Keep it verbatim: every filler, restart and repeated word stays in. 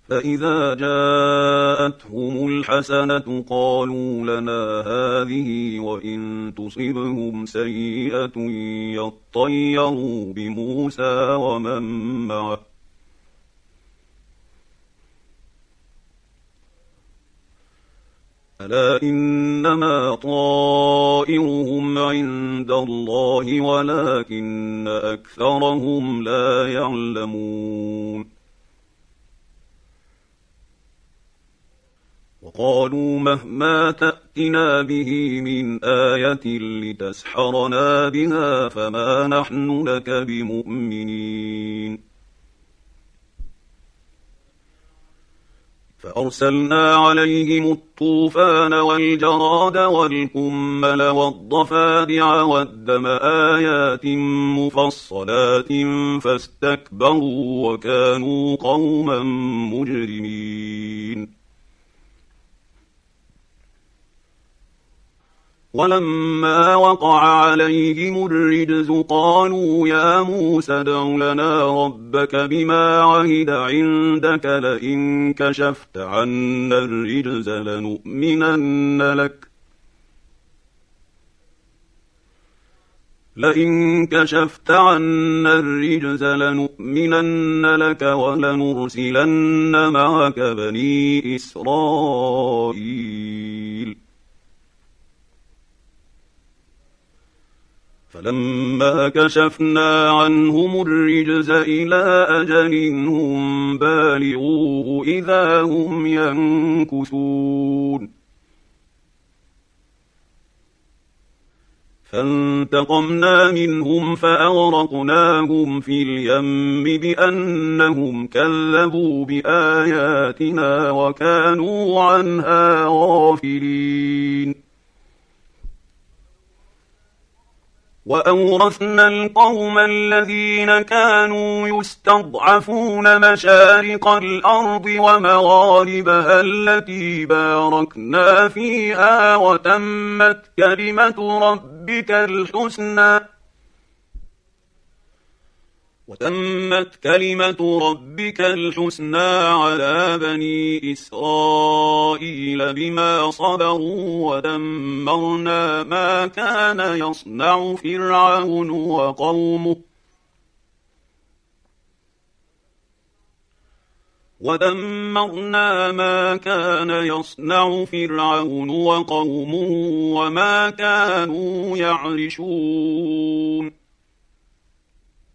فإذا جاءتهم الحسنة قالوا لنا هذه وإن تصبهم سيئة يطيروا بموسى ومن معه ألا إنما طائرهم عند الله ولكن أكثرهم لا يعلمون. وقالوا مهما تأتنا به من آية لتسحرنا بها فما نحن لك بمؤمنين. فأرسلنا عليهم الطوفان والجراد والقمل والضفادع والدم آيات مفصلات فاستكبروا وكانوا قوما مجرمين. ولما وقع عليهم الرجز قالوا يا موسى ادع لنا ربك بما عهد عندك لئن كشفت عنا الرجز لنؤمنن لك لئن كشفت عنا الرجز لنؤمنن لك ولنرسلن معك بني إسرائيل. فلما كشفنا عنهم الرجز إلى أجل هم بالغوه إذا هم ينكثون. فانتقمنا منهم فأغرقناهم في اليم بأنهم كذبوا بآياتنا وكانوا عنها غافلين. وأورثنا القوم الذين كانوا يستضعفون مشارق الأرض ومغاربها التي باركنا فيها وتمت كلمة ربك الحسنى وتمت كلمة ربك الحسنى على بني إسرائيل بما صبروا ودمرنا ما كان يصنع فرعون وقومه ودمرنا ما كان يصنع فرعون وقومه وما كانوا يعرشون.